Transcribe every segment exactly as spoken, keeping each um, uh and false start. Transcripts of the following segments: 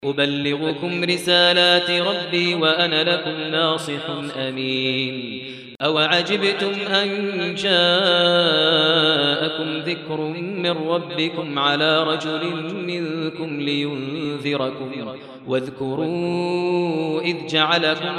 أبلغكم رسالات ربي وأنا لكم ناصح أمين. أوعجبتم أن جاءكم ذكر من ربكم على رجل منكم لينذركم واذكروا إذ جعلكم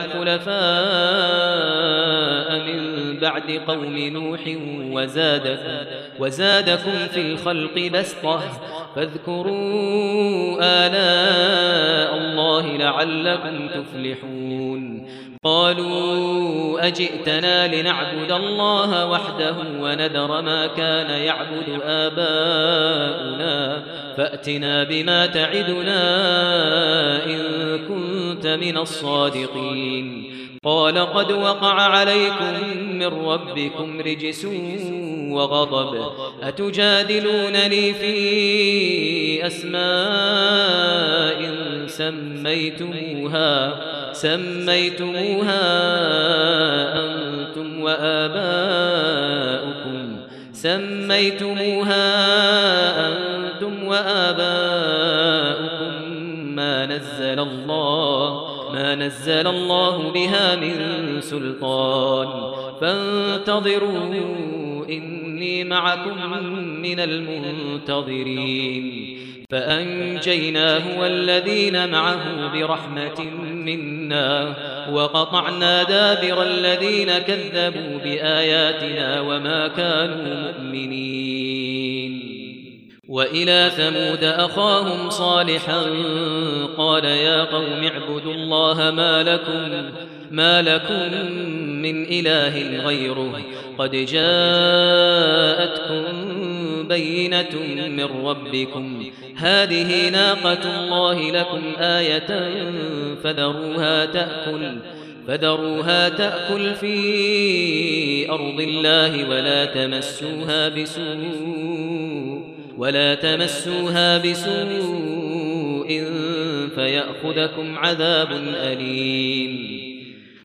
خلفاء من بعد قوم نوح وزادكم, وزادكم في الخلق بسطة فاذكروا آلاء الله لعلكم تفلحون. قالوا أجئتنا لنعبد الله وحده ونذر ما كان يعبد آباؤنا فأتنا بما تعدنا إن كنت من الصادقين. قال قد وقع عليكم من ربكم رجس وغضب أتجادلونني في أسماء سميتموها سميتموها أنتم وآباؤكم سميتموها أنتم وآباؤكم ما نزل الله ما نزل الله بها من سلطان فانتظروا إني معكم من المنتظرين. فأنجيناه والذين معه برحمة منا وقطعنا دابر الذين كذبوا بآياتنا وما كانوا مؤمنين. وإلى ثمود أخاهم صالحا قال يا قوم اعبدوا الله ما لكم, ما لكم من إله غيره قد جاءتكم بينة من ربكم هذه ناقة الله لكم آية فذروها تأكل فذروها تأكل في أرض الله ولا تمسوها بسوء ولا تمسوها بسوء فيأخذكم عذاب أليم.